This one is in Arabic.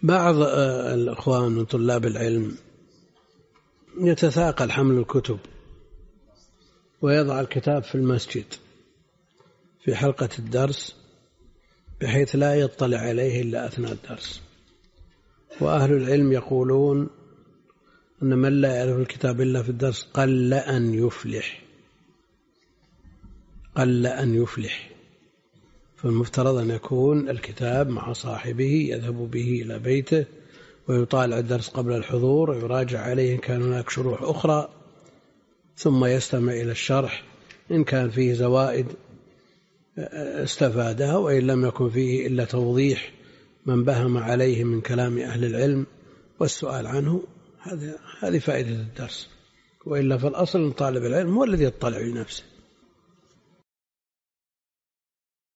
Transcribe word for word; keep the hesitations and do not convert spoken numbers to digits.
بعض الأخوان من طلاب العلم يتثاقل حمل الكتب ويضع الكتاب في المسجد في حلقة الدرس بحيث لا يطلع عليه إلا أثناء الدرس. وأهل العلم يقولون أن من لا يعرف الكتاب إلا في الدرس قل أن يفلح قل أن يفلح فالمفترض أن يكون الكتاب مع صاحبه يذهب به إلى بيته ويطالع الدرس قبل الحضور ويراجع عليه إن كان هناك شروح أخرى، ثم يستمع إلى الشرح إن كان فيه زوائد استفادها، وإن لم يكن فيه إلا توضيح من بهم عليه من كلام أهل العلم والسؤال عنه. هذه فائدة الدرس، وإلا فالأصل أن طالب العلم هو الذي يطلع لنفسه.